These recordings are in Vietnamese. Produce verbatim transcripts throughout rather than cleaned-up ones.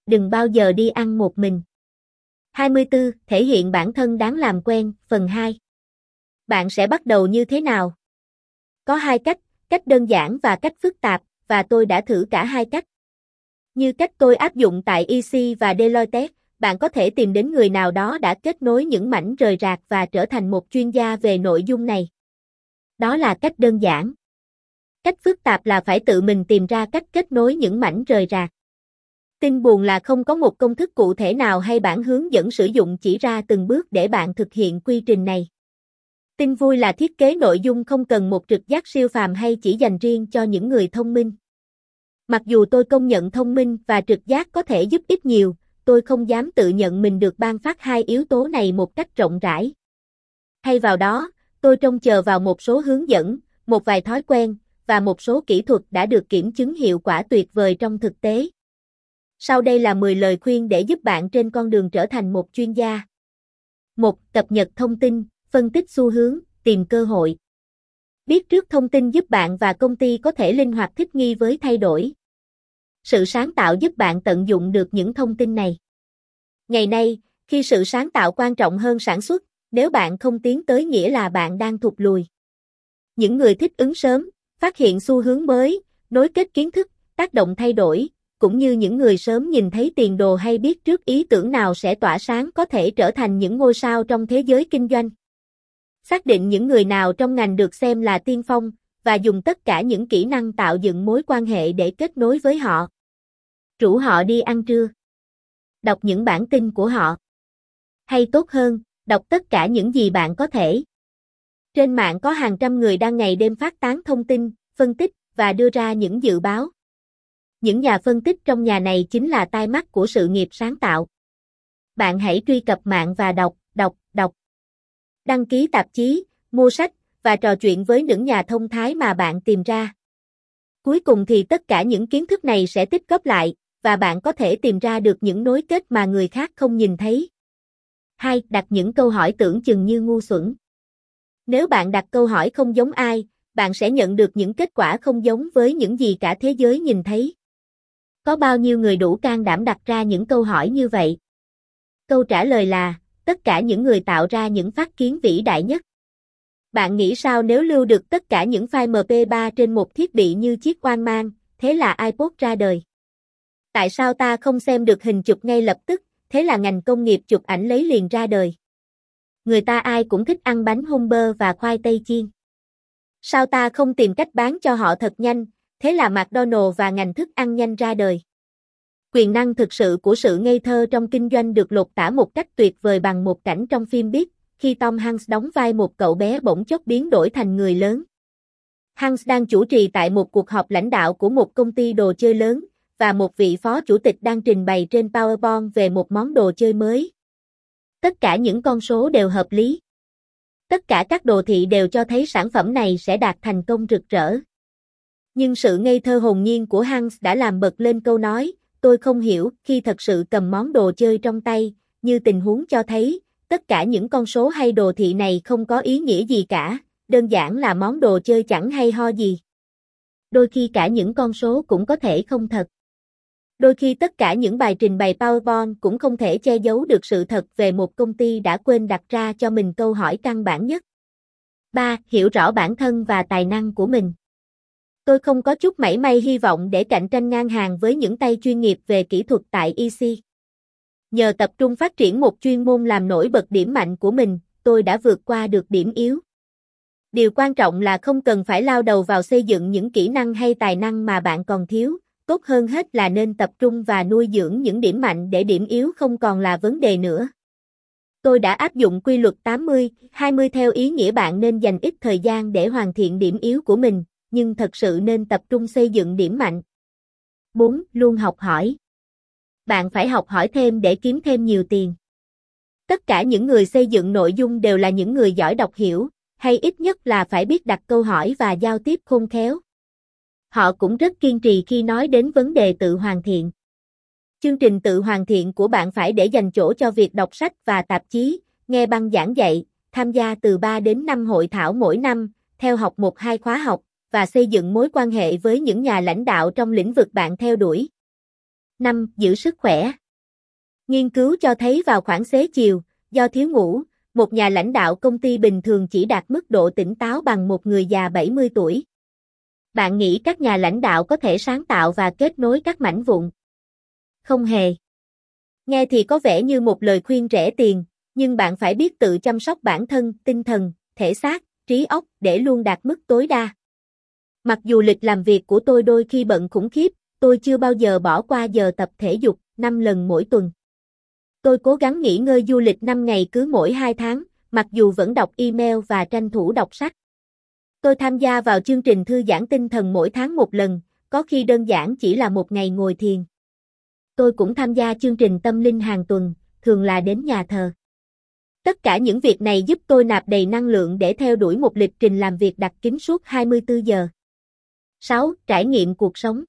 đừng bao giờ đi ăn một mình. hai mươi tư. Thể hiện bản thân đáng làm quen, phần hai. Bạn sẽ bắt đầu như thế nào? Có hai cách, cách đơn giản và cách phức tạp, và tôi đã thử cả hai cách. Như cách tôi áp dụng tại e xê và Deloitte, bạn có thể tìm đến người nào đó đã kết nối những mảnh rời rạc và trở thành một chuyên gia về nội dung này. Đó là cách đơn giản. Cách phức tạp là phải tự mình tìm ra cách kết nối những mảnh rời rạc. Tin buồn là không có một công thức cụ thể nào hay bản hướng dẫn sử dụng chỉ ra từng bước để bạn thực hiện quy trình này. Tin vui là thiết kế nội dung không cần một trực giác siêu phàm hay chỉ dành riêng cho những người thông minh. Mặc dù tôi công nhận thông minh và trực giác có thể giúp ích nhiều, tôi không dám tự nhận mình được ban phát hai yếu tố này một cách rộng rãi. Thay vào đó, tôi trông chờ vào một số hướng dẫn, một vài thói quen, và một số kỹ thuật đã được kiểm chứng hiệu quả tuyệt vời trong thực tế. Sau đây là mười lời khuyên để giúp bạn trên con đường trở thành một chuyên gia. một. Cập nhật thông tin, phân tích xu hướng, tìm cơ hội. Biết trước thông tin giúp bạn và công ty có thể linh hoạt thích nghi với thay đổi. Sự sáng tạo giúp bạn tận dụng được những thông tin này. Ngày nay, khi sự sáng tạo quan trọng hơn sản xuất, nếu bạn không tiến tới nghĩa là bạn đang thụt lùi. Những người thích ứng sớm, phát hiện xu hướng mới, nối kết kiến thức, tác động thay đổi, cũng như những người sớm nhìn thấy tiền đồ hay biết trước ý tưởng nào sẽ tỏa sáng có thể trở thành những ngôi sao trong thế giới kinh doanh. Xác định những người nào trong ngành được xem là tiên phong, và dùng tất cả những kỹ năng tạo dựng mối quan hệ để kết nối với họ. Rủ họ đi ăn trưa. Đọc những bản tin của họ. Hay tốt hơn, đọc tất cả những gì bạn có thể. Trên mạng có hàng trăm người đang ngày đêm phát tán thông tin, phân tích, và đưa ra những dự báo. Những nhà phân tích trong nhà này chính là tai mắt của sự nghiệp sáng tạo. Bạn hãy truy cập mạng và đọc, đọc, đọc. Đăng ký tạp chí, mua sách, và trò chuyện với những nhà thông thái mà bạn tìm ra. Cuối cùng thì tất cả những kiến thức này sẽ tích góp lại, và bạn có thể tìm ra được những nối kết mà người khác không nhìn thấy. hai. Đặt những câu hỏi tưởng chừng như ngu xuẩn. Nếu bạn đặt câu hỏi không giống ai, bạn sẽ nhận được những kết quả không giống với những gì cả thế giới nhìn thấy. Có bao nhiêu người đủ can đảm đặt ra những câu hỏi như vậy? Câu trả lời là, tất cả những người tạo ra những phát kiến vĩ đại nhất. Bạn nghĩ sao nếu lưu được tất cả những file em pê ba trên một thiết bị như chiếc Walkman, thế là iPod ra đời? Tại sao ta không xem được hình chụp ngay lập tức, thế là ngành công nghiệp chụp ảnh lấy liền ra đời? Người ta ai cũng thích ăn bánh Humber và khoai tây chiên. Sao ta không tìm cách bán cho họ thật nhanh, thế là McDonald's và ngành thức ăn nhanh ra đời? Quyền năng thực sự của sự ngây thơ trong kinh doanh được lột tả một cách tuyệt vời bằng một cảnh trong phim Big, khi Tom Hanks đóng vai một cậu bé bỗng chốc biến đổi thành người lớn. Hanks đang chủ trì tại một cuộc họp lãnh đạo của một công ty đồ chơi lớn, và một vị phó chủ tịch đang trình bày trên PowerPoint về một món đồ chơi mới. Tất cả những con số đều hợp lý. Tất cả các đồ thị đều cho thấy sản phẩm này sẽ đạt thành công rực rỡ. Nhưng sự ngây thơ hồn nhiên của Hanks đã làm bật lên câu nói, tôi không hiểu, khi thật sự cầm món đồ chơi trong tay, như tình huống cho thấy, tất cả những con số hay đồ thị này không có ý nghĩa gì cả, đơn giản là món đồ chơi chẳng hay ho gì. Đôi khi cả những con số cũng có thể không thật. Đôi khi tất cả những bài trình bày PowerPoint cũng không thể che giấu được sự thật về một công ty đã quên đặt ra cho mình câu hỏi căn bản nhất. ba. Hiểu rõ bản thân và tài năng của mình. Tôi không có chút mảy may hy vọng để cạnh tranh ngang hàng với những tay chuyên nghiệp về kỹ thuật tại e xê. Nhờ tập trung phát triển một chuyên môn làm nổi bật điểm mạnh của mình, tôi đã vượt qua được điểm yếu. Điều quan trọng là không cần phải lao đầu vào xây dựng những kỹ năng hay tài năng mà bạn còn thiếu, tốt hơn hết là nên tập trung và nuôi dưỡng những điểm mạnh để điểm yếu không còn là vấn đề nữa. Tôi đã áp dụng quy luật tám mươi hai mươi theo ý nghĩa bạn nên dành ít thời gian để hoàn thiện điểm yếu của mình, nhưng thật sự nên tập trung xây dựng điểm mạnh. bốn. Luôn học hỏi. Bạn phải học hỏi thêm để kiếm thêm nhiều tiền. Tất cả những người xây dựng nội dung đều là những người giỏi đọc hiểu, hay ít nhất là phải biết đặt câu hỏi và giao tiếp khôn khéo. Họ cũng rất kiên trì khi nói đến vấn đề tự hoàn thiện. Chương trình tự hoàn thiện của bạn phải để dành chỗ cho việc đọc sách và tạp chí, nghe băng giảng dạy, tham gia từ ba đến năm hội thảo mỗi năm, theo học một hai khóa học, và xây dựng mối quan hệ với những nhà lãnh đạo trong lĩnh vực bạn theo đuổi. năm. Giữ sức khỏe. Nghiên cứu cho thấy vào khoảng xế chiều, do thiếu ngủ, một nhà lãnh đạo công ty bình thường chỉ đạt mức độ tỉnh táo bằng một người già bảy mươi tuổi. Bạn nghĩ các nhà lãnh đạo có thể sáng tạo và kết nối các mảnh vụn? Không hề. Nghe thì có vẻ như một lời khuyên rẻ tiền, nhưng bạn phải biết tự chăm sóc bản thân, tinh thần, thể xác, trí óc để luôn đạt mức tối đa. Mặc dù lịch làm việc của tôi đôi khi bận khủng khiếp, tôi chưa bao giờ bỏ qua giờ tập thể dục năm lần mỗi tuần. Tôi cố gắng nghỉ ngơi du lịch năm ngày cứ mỗi hai tháng, mặc dù vẫn đọc email và tranh thủ đọc sách. Tôi tham gia vào chương trình thư giãn tinh thần mỗi tháng một lần, có khi đơn giản chỉ là một ngày ngồi thiền. Tôi cũng tham gia chương trình tâm linh hàng tuần, thường là đến nhà thờ. Tất cả những việc này giúp tôi nạp đầy năng lượng để theo đuổi một lịch trình làm việc đặc kín suốt hai mươi tư giờ. sáu. Trải nghiệm cuộc sống.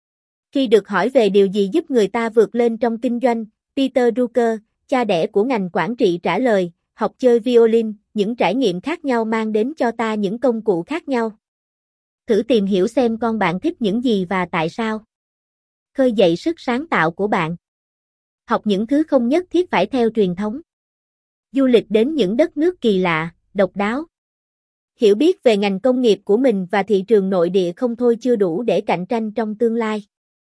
Khi được hỏi về điều gì giúp người ta vượt lên trong kinh doanh, Peter Drucker, cha đẻ của ngành quản trị trả lời, học chơi violin, những trải nghiệm khác nhau mang đến cho ta những công cụ khác nhau. Thử tìm hiểu xem con bạn thích những gì và tại sao. Khơi dậy sức sáng tạo của bạn. Học những thứ không nhất thiết phải theo truyền thống. Du lịch đến những đất nước kỳ lạ, độc đáo. Hiểu biết về ngành công nghiệp của mình và thị trường nội địa không thôi chưa đủ để cạnh tranh trong tương lai.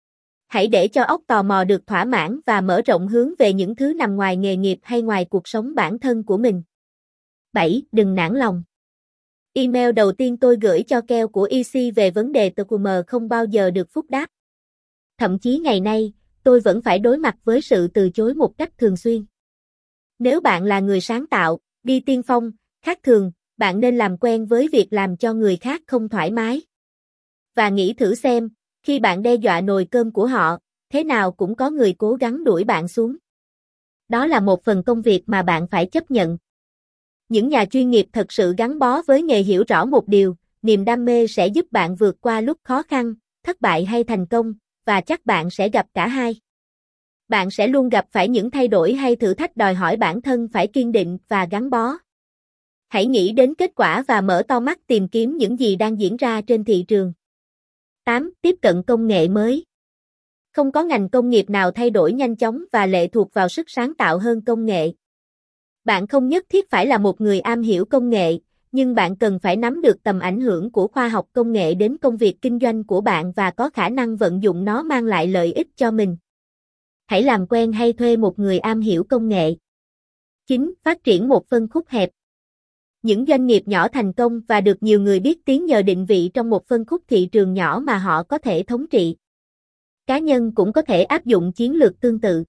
Hãy để cho óc tò mò được thỏa mãn và mở rộng hướng về những thứ nằm ngoài nghề nghiệp hay ngoài cuộc sống bản thân của mình. bảy. Đừng nản lòng. Email đầu tiên tôi gửi cho Keo của e xê về vấn đề tê quy em không bao giờ được phúc đáp. Thậm chí ngày nay, tôi vẫn phải đối mặt với sự từ chối một cách thường xuyên. Nếu bạn là người sáng tạo, đi tiên phong, khác thường, bạn nên làm quen với việc làm cho người khác không thoải mái. Và nghĩ thử xem, khi bạn đe dọa nồi cơm của họ, thế nào cũng có người cố gắng đuổi bạn xuống. Đó là một phần công việc mà bạn phải chấp nhận. Những nhà chuyên nghiệp thật sự gắn bó với nghề hiểu rõ một điều, niềm đam mê sẽ giúp bạn vượt qua lúc khó khăn, thất bại hay thành công, và chắc bạn sẽ gặp cả hai. Bạn sẽ luôn gặp phải những thay đổi hay thử thách đòi hỏi bản thân phải kiên định và gắn bó. Hãy nghĩ đến kết quả và mở to mắt tìm kiếm những gì đang diễn ra trên thị trường. tám. Tiếp cận công nghệ mới. Không có ngành công nghiệp nào thay đổi nhanh chóng và lệ thuộc vào sức sáng tạo hơn công nghệ. Bạn không nhất thiết phải là một người am hiểu công nghệ, nhưng bạn cần phải nắm được tầm ảnh hưởng của khoa học công nghệ đến công việc kinh doanh của bạn và có khả năng vận dụng nó mang lại lợi ích cho mình. Hãy làm quen hay thuê một người am hiểu công nghệ. chín. Phát triển một phân khúc hẹp. Những doanh nghiệp nhỏ thành công và được nhiều người biết tiếng nhờ định vị trong một phân khúc thị trường nhỏ mà họ có thể thống trị. Cá nhân cũng có thể áp dụng chiến lược tương tự.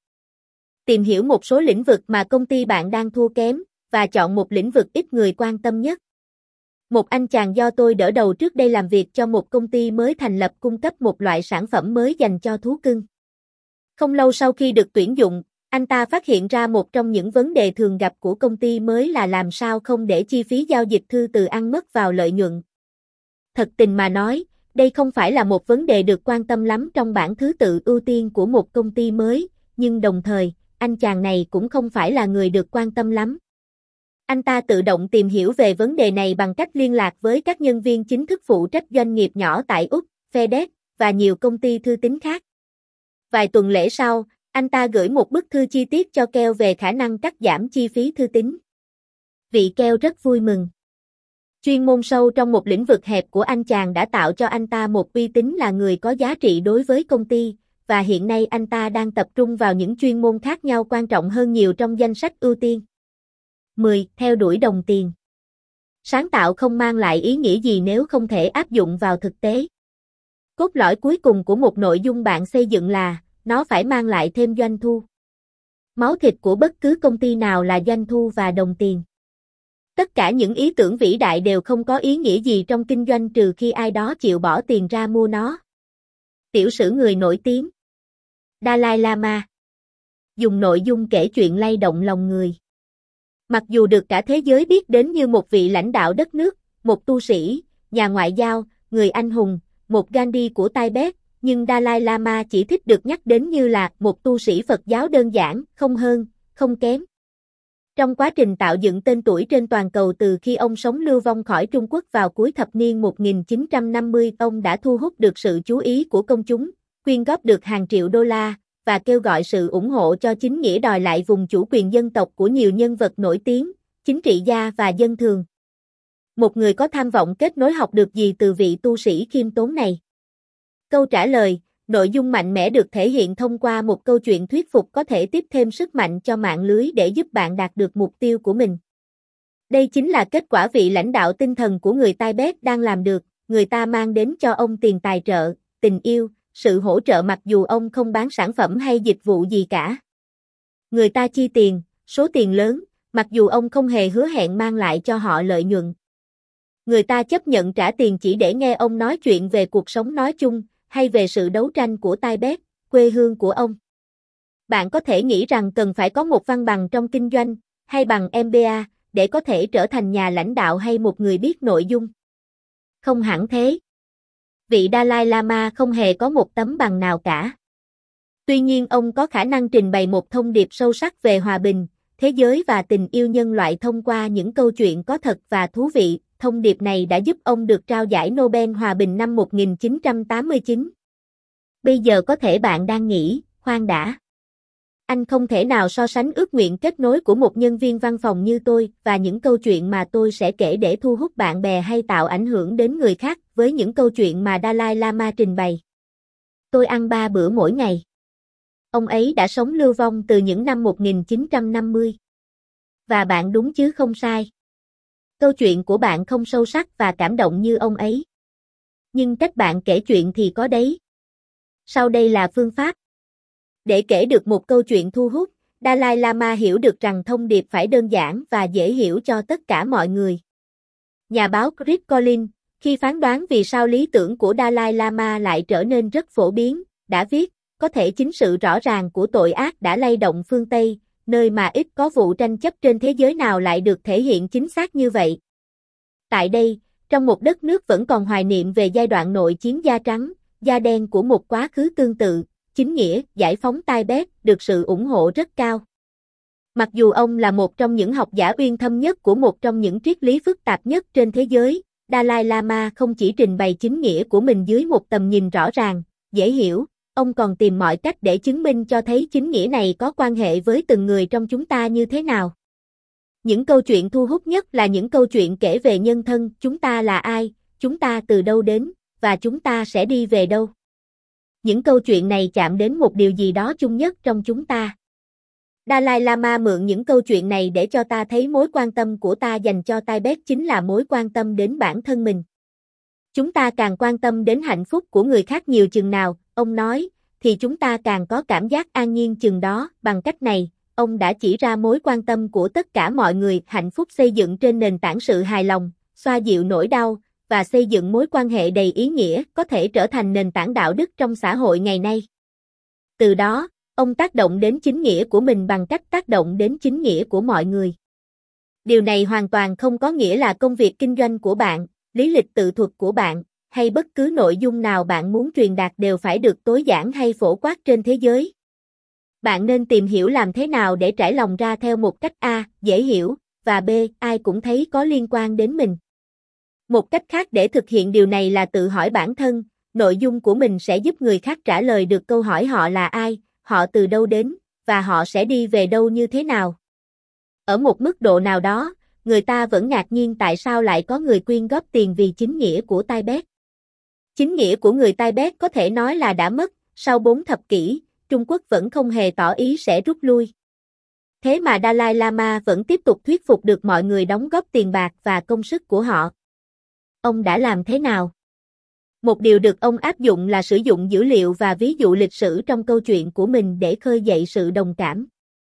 Tìm hiểu một số lĩnh vực mà công ty bạn đang thua kém, và chọn một lĩnh vực ít người quan tâm nhất. Một anh chàng do tôi đỡ đầu trước đây làm việc cho một công ty mới thành lập cung cấp một loại sản phẩm mới dành cho thú cưng. Không lâu sau khi được tuyển dụng, anh ta phát hiện ra một trong những vấn đề thường gặp của công ty mới là làm sao không để chi phí giao dịch thư từ ăn mất vào lợi nhuận. Thật tình mà nói, đây không phải là một vấn đề được quan tâm lắm trong bảng thứ tự ưu tiên của một công ty mới, nhưng đồng thời, anh chàng này cũng không phải là người được quan tâm lắm. Anh ta tự động tìm hiểu về vấn đề này bằng cách liên lạc với các nhân viên chính thức phụ trách doanh nghiệp nhỏ tại Úc, FedEx, và nhiều công ty thư tín khác. Vài tuần lễ sau, anh ta gửi một bức thư chi tiết cho Keo về khả năng cắt giảm chi phí thư tín. Vị Keo rất vui mừng. Chuyên môn sâu trong một lĩnh vực hẹp của anh chàng đã tạo cho anh ta một uy tín là người có giá trị đối với công ty, và hiện nay anh ta đang tập trung vào những chuyên môn khác nhau quan trọng hơn nhiều trong danh sách ưu tiên. mười. Theo đuổi đồng tiền. Sáng tạo không mang lại ý nghĩa gì nếu không thể áp dụng vào thực tế. Cốt lõi cuối cùng của một nội dung bạn xây dựng là, nó phải mang lại thêm doanh thu. Máu thịt của bất cứ công ty nào là doanh thu và đồng tiền. Tất cả những ý tưởng vĩ đại đều không có ý nghĩa gì trong kinh doanh trừ khi ai đó chịu bỏ tiền ra mua nó. Tiểu sử người nổi tiếng. Dalai Lama. Dùng nội dung kể chuyện lay động lòng người. Mặc dù được cả thế giới biết đến như một vị lãnh đạo đất nước, một tu sĩ, nhà ngoại giao, người anh hùng, một Gandhi của Tibet, nhưng Dalai Lama chỉ thích được nhắc đến như là một tu sĩ Phật giáo đơn giản, không hơn, không kém. Trong quá trình tạo dựng tên tuổi trên toàn cầu từ khi ông sống lưu vong khỏi Trung Quốc vào cuối thập niên một nghìn chín trăm năm mươi, ông đã thu hút được sự chú ý của công chúng, quyên góp được hàng triệu đô la, và kêu gọi sự ủng hộ cho chính nghĩa đòi lại vùng chủ quyền dân tộc của nhiều nhân vật nổi tiếng, chính trị gia và dân thường. Một người có tham vọng kết nối học được gì từ vị tu sĩ khiêm tốn này? Câu trả lời, nội dung mạnh mẽ được thể hiện thông qua một câu chuyện thuyết phục có thể tiếp thêm sức mạnh cho mạng lưới để giúp bạn đạt được mục tiêu của mình. Đây chính là kết quả vị lãnh đạo tinh thần của người Tibet đang làm được, người ta mang đến cho ông tiền tài trợ, tình yêu, sự hỗ trợ mặc dù ông không bán sản phẩm hay dịch vụ gì cả. Người ta chi tiền, số tiền lớn, mặc dù ông không hề hứa hẹn mang lại cho họ lợi nhuận. Người ta chấp nhận trả tiền chỉ để nghe ông nói chuyện về cuộc sống nói chung, hay về sự đấu tranh của Tibet, quê hương của ông. Bạn có thể nghĩ rằng cần phải có một văn bằng trong kinh doanh, hay bằng em bê a, để có thể trở thành nhà lãnh đạo hay một người biết nội dung. Không hẳn thế. Vị Dalai Lama không hề có một tấm bằng nào cả. Tuy nhiên ông có khả năng trình bày một thông điệp sâu sắc về hòa bình, thế giới và tình yêu nhân loại thông qua những câu chuyện có thật và thú vị. Thông điệp này đã giúp ông được trao giải Nobel Hòa bình năm một nghìn chín trăm tám mươi chín. Bây giờ có thể bạn đang nghĩ, khoan đã. Anh không thể nào so sánh ước nguyện kết nối của một nhân viên văn phòng như tôi và những câu chuyện mà tôi sẽ kể để thu hút bạn bè hay tạo ảnh hưởng đến người khác với những câu chuyện mà Dalai Lama trình bày. Tôi ăn ba bữa mỗi ngày. Ông ấy đã sống lưu vong từ những năm một nghìn chín trăm năm mươi. Và bạn đúng chứ không sai. Câu chuyện của bạn không sâu sắc và cảm động như ông ấy. Nhưng cách bạn kể chuyện thì có đấy. Sau đây là phương pháp. Để kể được một câu chuyện thu hút, Dalai Lama hiểu được rằng thông điệp phải đơn giản và dễ hiểu cho tất cả mọi người. Nhà báo Chris Collins, khi phán đoán vì sao lý tưởng của Dalai Lama lại trở nên rất phổ biến, đã viết, có thể chính sự rõ ràng của tội ác đã lay động phương Tây, nơi mà ít có vụ tranh chấp trên thế giới nào lại được thể hiện chính xác như vậy. Tại đây, trong một đất nước vẫn còn hoài niệm về giai đoạn nội chiến da trắng, da đen của một quá khứ tương tự, chính nghĩa, giải phóng Tibet được sự ủng hộ rất cao. Mặc dù ông là một trong những học giả uyên thâm nhất của một trong những triết lý phức tạp nhất trên thế giới, Dalai Lama không chỉ trình bày chính nghĩa của mình dưới một tầm nhìn rõ ràng, dễ hiểu, ông còn tìm mọi cách để chứng minh cho thấy chính nghĩa này có quan hệ với từng người trong chúng ta như thế nào. Những câu chuyện thu hút nhất là những câu chuyện kể về nhân thân, chúng ta là ai, chúng ta từ đâu đến, và chúng ta sẽ đi về đâu. Những câu chuyện này chạm đến một điều gì đó chung nhất trong chúng ta. Dalai Lama mượn những câu chuyện này để cho ta thấy mối quan tâm của ta dành cho Tibet chính là mối quan tâm đến bản thân mình. Chúng ta càng quan tâm đến hạnh phúc của người khác nhiều chừng nào, ông nói, thì chúng ta càng có cảm giác an nhiên chừng đó. Bằng cách này, ông đã chỉ ra mối quan tâm của tất cả mọi người, hạnh phúc xây dựng trên nền tảng sự hài lòng, xoa dịu nỗi đau, và xây dựng mối quan hệ đầy ý nghĩa có thể trở thành nền tảng đạo đức trong xã hội ngày nay. Từ đó, ông tác động đến chính nghĩa của mình bằng cách tác động đến chính nghĩa của mọi người. Điều này hoàn toàn không có nghĩa là công việc kinh doanh của bạn, lý lịch tự thuật của bạn, hay bất cứ nội dung nào bạn muốn truyền đạt đều phải được tối giản hay phổ quát trên thế giới. Bạn nên tìm hiểu làm thế nào để trải lòng ra theo một cách A, dễ hiểu, và B, ai cũng thấy có liên quan đến mình. Một cách khác để thực hiện điều này là tự hỏi bản thân, nội dung của mình sẽ giúp người khác trả lời được câu hỏi họ là ai, họ từ đâu đến, và họ sẽ đi về đâu như thế nào. Ở một mức độ nào đó, người ta vẫn ngạc nhiên tại sao lại có người quyên góp tiền vì chính nghĩa của Tibet. Chính nghĩa của người Tibet có thể nói là đã mất, sau bốn thập kỷ, Trung Quốc vẫn không hề tỏ ý sẽ rút lui. Thế mà Dalai Lama vẫn tiếp tục thuyết phục được mọi người đóng góp tiền bạc và công sức của họ. Ông đã làm thế nào? Một điều được ông áp dụng là sử dụng dữ liệu và ví dụ lịch sử trong câu chuyện của mình để khơi dậy sự đồng cảm.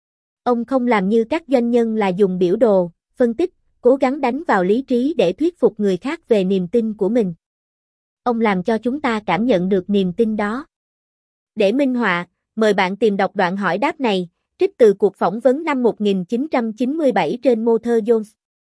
Ông không làm như các doanh nhân là dùng biểu đồ, phân tích, cố gắng đánh vào lý trí để thuyết phục người khác về niềm tin của mình. Ông làm cho chúng ta cảm nhận được niềm tin đó. Để minh họa, mời bạn tìm đọc đoạn hỏi đáp này, trích từ cuộc phỏng vấn năm một nghìn chín trăm chín mươi bảy trên Motor Jones.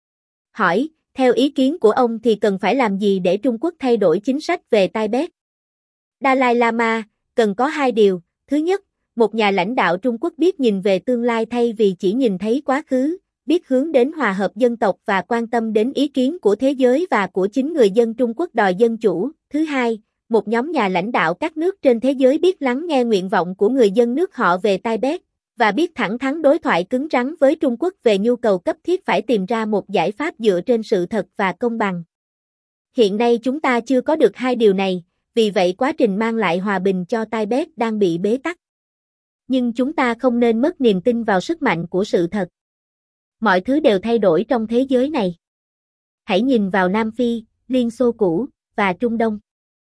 Hỏi, theo ý kiến của ông thì cần phải làm gì để Trung Quốc thay đổi chính sách về Tibet? Dalai Lama, cần có hai điều. Thứ nhất, một nhà lãnh đạo Trung Quốc biết nhìn về tương lai thay vì chỉ nhìn thấy quá khứ, biết hướng đến hòa hợp dân tộc và quan tâm đến ý kiến của thế giới và của chính người dân Trung Quốc đòi dân chủ. Thứ hai, một nhóm nhà lãnh đạo các nước trên thế giới biết lắng nghe nguyện vọng của người dân nước họ về Tibet, và biết thẳng thắn đối thoại cứng rắn với Trung Quốc về nhu cầu cấp thiết phải tìm ra một giải pháp dựa trên sự thật và công bằng. Hiện nay chúng ta chưa có được hai điều này, vì vậy quá trình mang lại hòa bình cho Tibet đang bị bế tắc. Nhưng chúng ta không nên mất niềm tin vào sức mạnh của sự thật. Mọi thứ đều thay đổi trong thế giới này. Hãy nhìn vào Nam Phi, Liên Xô cũ, và Trung Đông.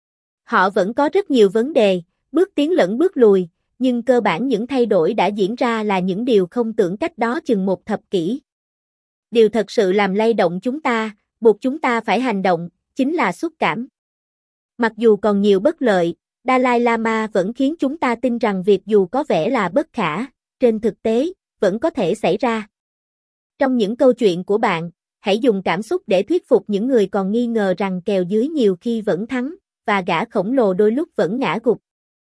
Họ vẫn có rất nhiều vấn đề, bước tiến lẫn bước lùi, nhưng cơ bản những thay đổi đã diễn ra là những điều không tưởng cách đó chừng một thập kỷ. Điều thật sự làm lay động chúng ta, buộc chúng ta phải hành động, chính là xúc cảm. Mặc dù còn nhiều bất lợi, Dalai Lama vẫn khiến chúng ta tin rằng việc dù có vẻ là bất khả, trên thực tế, vẫn có thể xảy ra. Trong những câu chuyện của bạn, hãy dùng cảm xúc để thuyết phục những người còn nghi ngờ rằng kèo dưới nhiều khi vẫn thắng, và gã khổng lồ đôi lúc vẫn ngã gục.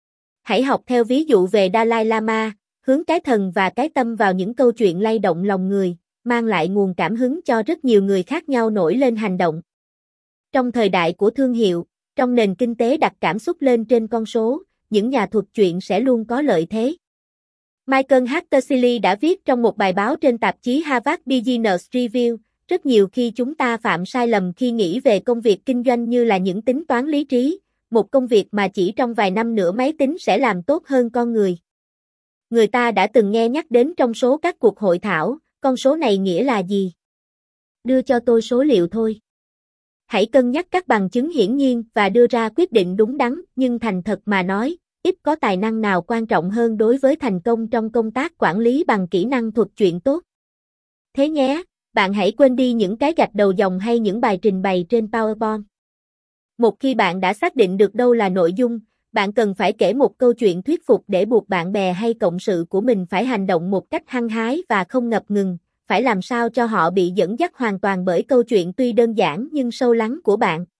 Hãy học theo ví dụ về Dalai Lama, hướng cái thần và cái tâm vào những câu chuyện lay động lòng người, mang lại nguồn cảm hứng cho rất nhiều người khác nhau nổi lên hành động. Trong thời đại của thương hiệu, trong nền kinh tế đặt cảm xúc lên trên con số, những nhà thuật chuyện sẽ luôn có lợi thế. Michael Hattersley đã viết trong một bài báo trên tạp chí Harvard Business Review, rất nhiều khi chúng ta phạm sai lầm khi nghĩ về công việc kinh doanh như là những tính toán lý trí, một công việc mà chỉ trong vài năm nữa máy tính sẽ làm tốt hơn con người. Người ta đã từng nghe nhắc đến trong số các cuộc hội thảo, con số này nghĩa là gì? Đưa cho tôi số liệu thôi. Hãy cân nhắc các bằng chứng hiển nhiên và đưa ra quyết định đúng đắn, nhưng thành thật mà nói, ít có tài năng nào quan trọng hơn đối với thành công trong công tác quản lý bằng kỹ năng thuật chuyện tốt. Thế nhé, bạn hãy quên đi những cái gạch đầu dòng hay những bài trình bày trên PowerPoint. Một khi bạn đã xác định được đâu là nội dung, bạn cần phải kể một câu chuyện thuyết phục để buộc bạn bè hay cộng sự của mình phải hành động một cách hăng hái và không ngập ngừng, phải làm sao cho họ bị dẫn dắt hoàn toàn bởi câu chuyện tuy đơn giản nhưng sâu lắng của bạn.